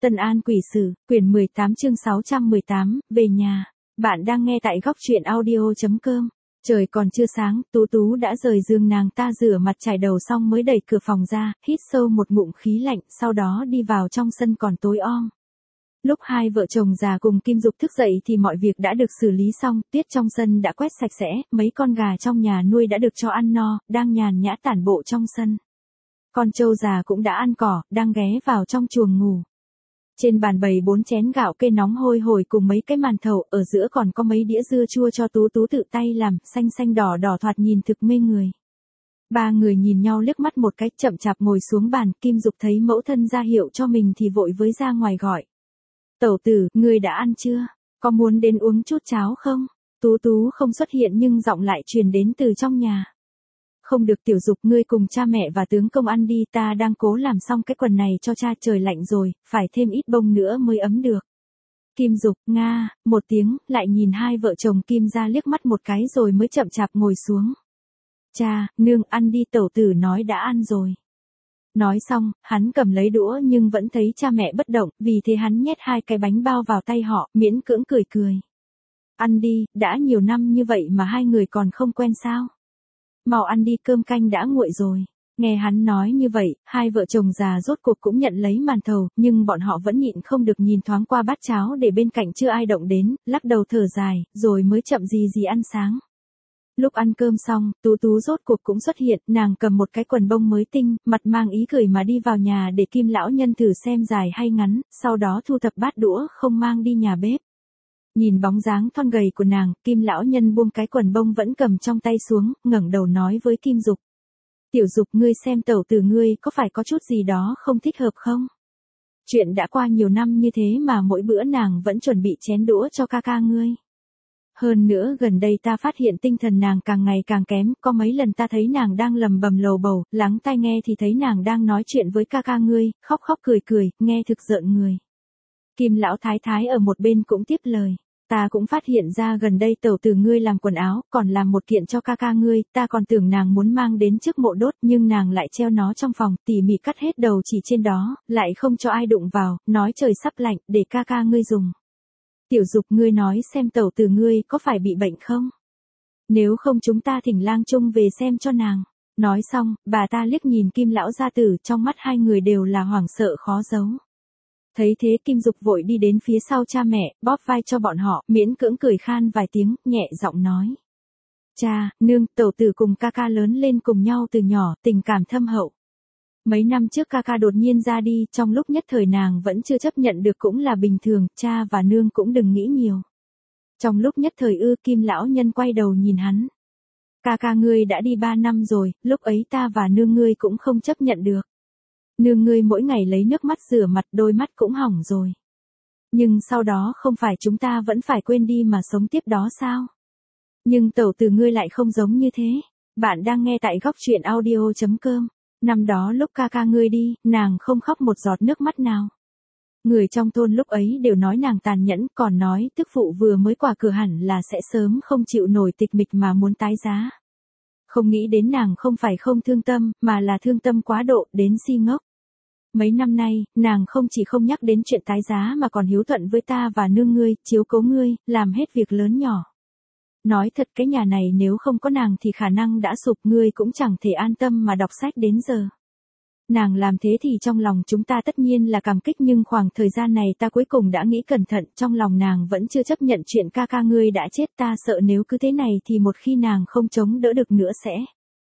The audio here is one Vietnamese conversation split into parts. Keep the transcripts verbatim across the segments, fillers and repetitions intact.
Tân An Quỷ Sử, quyển mười tám chương sáu trăm mười tám, về nhà. Bạn đang nghe tại góc truyện audio chấm com. Trời còn chưa sáng, Tú Tú đã rời giường nàng ta rửa mặt chải đầu xong mới đẩy cửa phòng ra, hít sâu một ngụm khí lạnh, sau đó đi vào trong sân còn tối om. Lúc hai vợ chồng già cùng Kim Dục thức dậy thì mọi việc đã được xử lý xong, tuyết trong sân đã quét sạch sẽ, mấy con gà trong nhà nuôi đã được cho ăn no, đang nhàn nhã tản bộ trong sân. Con trâu già cũng đã ăn cỏ, đang ghé vào trong chuồng ngủ. Trên bàn bày bốn chén gạo kê nóng hôi hổi cùng mấy cái màn thầu, ở giữa còn có mấy đĩa dưa chua cho Tú Tú tự tay làm, xanh xanh đỏ đỏ thoạt nhìn thực mê người. Ba người nhìn nhau liếc mắt một cái, chậm chạp ngồi xuống bàn, Kim Dục thấy mẫu thân ra hiệu cho mình thì vội với ra ngoài gọi. Tẩu tử, ngươi đã ăn chưa? Có muốn đến uống chút cháo không? Tú Tú không xuất hiện nhưng giọng lại truyền đến từ trong nhà. Không được Tiểu Dục, ngươi cùng cha mẹ và tướng công ăn đi, ta đang cố làm xong cái quần này cho cha, trời lạnh rồi, phải thêm ít bông nữa mới ấm được. Kim Dục, nga, một tiếng, lại nhìn hai vợ chồng Kim ra liếc mắt một cái rồi mới chậm chạp ngồi xuống. Cha, nương, ăn đi, tẩu tử nói đã ăn rồi. Nói xong, hắn cầm lấy đũa nhưng vẫn thấy cha mẹ bất động, vì thế hắn nhét hai cái bánh bao vào tay họ, miễn cưỡng cười cười. Ăn đi, đã nhiều năm như vậy mà hai người còn không quen sao? Mau ăn đi, cơm canh đã nguội rồi. Nghe hắn nói như vậy, hai vợ chồng già rốt cuộc cũng nhận lấy màn thầu, nhưng bọn họ vẫn nhịn không được nhìn thoáng qua bát cháo để bên cạnh chưa ai động đến, lắc đầu thở dài, rồi mới chậm gì gì ăn sáng. Lúc ăn cơm xong, Tú Tú rốt cuộc cũng xuất hiện, nàng cầm một cái quần bông mới tinh, mặt mang ý cười mà đi vào nhà để Kim lão nhân thử xem dài hay ngắn, sau đó thu thập bát đũa không mang đi nhà bếp. Nhìn bóng dáng thon gầy của nàng, Kim lão nhân buông cái quần bông vẫn cầm trong tay xuống, ngẩng đầu nói với Kim Dục. Tiểu Dục, ngươi xem tẩu tử ngươi có phải có chút gì đó không thích hợp không? Chuyện đã qua nhiều năm như thế mà mỗi bữa nàng vẫn chuẩn bị chén đũa cho ca ca ngươi. Hơn nữa gần đây ta phát hiện tinh thần nàng càng ngày càng kém, có mấy lần ta thấy nàng đang lầm bầm lầu bầu, lắng tai nghe thì thấy nàng đang nói chuyện với ca ca ngươi, khóc khóc cười cười, nghe thực rợn người. Kim lão thái thái ở một bên cũng tiếp lời. Ta cũng phát hiện ra gần đây tẩu tử ngươi làm quần áo, còn làm một kiện cho ca ca ngươi, ta còn tưởng nàng muốn mang đến trước mộ đốt, nhưng nàng lại treo nó trong phòng, tỉ mỉ cắt hết đầu chỉ trên đó, lại không cho ai đụng vào, nói trời sắp lạnh, để ca ca ngươi dùng. Tiểu Dục, ngươi nói xem tẩu tử ngươi có phải bị bệnh không? Nếu không chúng ta thỉnh lang trung về xem cho nàng. Nói xong, bà ta liếc nhìn Kim lão gia tử, trong mắt hai người đều là hoảng sợ khó giấu. Thấy thế Kim Dục vội đi đến phía sau cha mẹ, bóp vai cho bọn họ, miễn cưỡng cười khan vài tiếng, nhẹ giọng nói. Cha, nương, tẩu tử cùng ca ca lớn lên cùng nhau từ nhỏ, tình cảm thâm hậu. Mấy năm trước ca ca đột nhiên ra đi, trong lúc nhất thời nàng vẫn chưa chấp nhận được cũng là bình thường, cha và nương cũng đừng nghĩ nhiều. Trong lúc nhất thời ư, Kim lão nhân quay đầu nhìn hắn. Ca ca ngươi đã đi ba năm rồi, lúc ấy ta và nương ngươi cũng không chấp nhận được. Nương ngươi mỗi ngày lấy nước mắt rửa mặt, đôi mắt cũng hỏng rồi. Nhưng sau đó không phải chúng ta vẫn phải quên đi mà sống tiếp đó sao? Nhưng tẩu tử ngươi lại không giống như thế. Bạn đang nghe tại góc truyện audio chấm com. Năm đó lúc ca ca ngươi đi, nàng không khóc một giọt nước mắt nào. Người trong thôn lúc ấy đều nói nàng tàn nhẫn, còn nói tức phụ vừa mới qua cửa hẳn là sẽ sớm không chịu nổi tịch mịch mà muốn tái giá. Không nghĩ đến nàng không phải không thương tâm, mà là thương tâm quá độ, đến si ngốc. Mấy năm nay, nàng không chỉ không nhắc đến chuyện tái giá mà còn hiếu thuận với ta và nương ngươi, chiếu cố ngươi, làm hết việc lớn nhỏ. Nói thật cái nhà này nếu không có nàng thì khả năng đã sụp, ngươi cũng chẳng thể an tâm mà đọc sách đến giờ. Nàng làm thế thì trong lòng chúng ta tất nhiên là cảm kích, nhưng khoảng thời gian này ta cuối cùng đã nghĩ cẩn thận, trong lòng nàng vẫn chưa chấp nhận chuyện ca ca ngươi đã chết, ta sợ nếu cứ thế này thì một khi nàng không chống đỡ được nữa sẽ.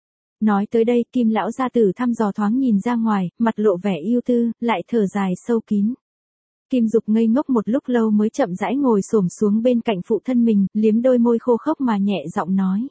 Nói tới đây Kim lão gia tử thăm dò thoáng nhìn ra ngoài, mặt lộ vẻ ưu tư, lại thở dài sâu kín. Kim Dục ngây ngốc một lúc lâu mới chậm rãi ngồi xổm xuống bên cạnh phụ thân mình, liếm đôi môi khô khốc mà nhẹ giọng nói.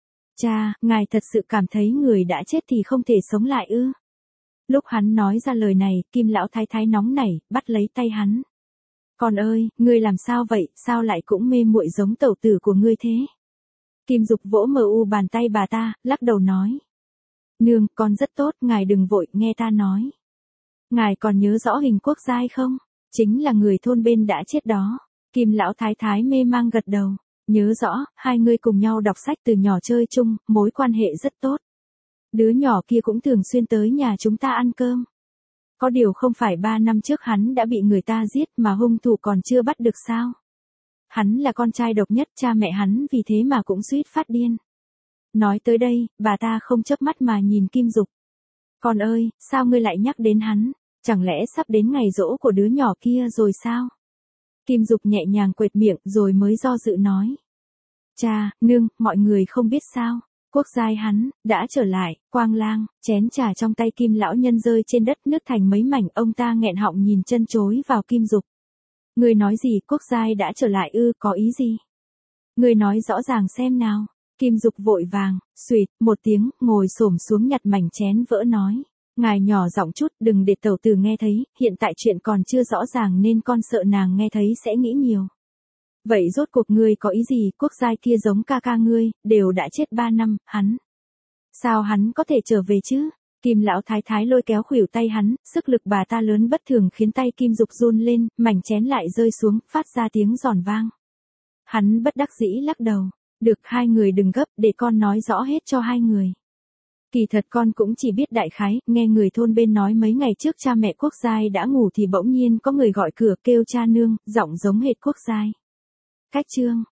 Cha, ngài thật sự cảm thấy người đã chết thì không thể sống lại ư? Lúc hắn nói ra lời này, Kim lão thái thái nóng nảy, bắt lấy tay hắn. Con ơi, ngươi làm sao vậy, sao lại cũng mê muội giống tẩu tử của ngươi thế? Kim Dục vỗ mờ u bàn tay bà ta, lắc đầu nói. Nương, con rất tốt, ngài đừng vội, nghe ta nói. Ngài còn nhớ rõ Hình Quốc Giai không? Chính là người thôn bên đã chết đó. Kim lão thái thái mê mang gật đầu. Nhớ rõ, hai người cùng nhau đọc sách từ nhỏ chơi chung, mối quan hệ rất tốt. Đứa nhỏ kia cũng thường xuyên tới nhà chúng ta ăn cơm. Có điều không phải ba năm trước hắn đã bị người ta giết mà hung thủ còn chưa bắt được sao? Hắn là con trai độc nhất, cha mẹ hắn vì thế mà cũng suýt phát điên. Nói tới đây, bà ta không chớp mắt mà nhìn Kim Dục. Con ơi, sao ngươi lại nhắc đến hắn? Chẳng lẽ sắp đến ngày giỗ của đứa nhỏ kia rồi sao? Kim Dục nhẹ nhàng quệt miệng rồi mới do dự nói. Cha, nương, mọi người không biết sao. Quốc giai hắn, đã trở lại, Quang Lang, chén trà trong tay Kim lão nhân rơi trên đất nứt thành mấy mảnh, ông ta nghẹn họng nhìn chân chối vào Kim Dục. Ngươi nói gì, Quốc giai đã trở lại ư, có ý gì? Ngươi nói rõ ràng xem nào. Kim Dục vội vàng, xuỵt, một tiếng, ngồi xổm xuống nhặt mảnh chén vỡ nói. Ngài nhỏ giọng chút, đừng để tẩu tử nghe thấy, hiện tại chuyện còn chưa rõ ràng nên con sợ nàng nghe thấy sẽ nghĩ nhiều. Vậy rốt cuộc ngươi có ý gì, Quốc giai kia giống ca ca ngươi, đều đã chết ba năm, hắn. Sao hắn có thể trở về chứ? Kim lão thái thái lôi kéo khuỷu tay hắn, sức lực bà ta lớn bất thường khiến tay Kim Dục run lên, mảnh chén lại rơi xuống, phát ra tiếng giòn vang. Hắn bất đắc dĩ lắc đầu. Được, hai người đừng gấp, để con nói rõ hết cho hai người. Kỳ thật con cũng chỉ biết đại khái, nghe người thôn bên nói mấy ngày trước cha mẹ Quốc giai đã ngủ thì bỗng nhiên có người gọi cửa kêu cha nương, giọng giống hệt Quốc giai. Cách chương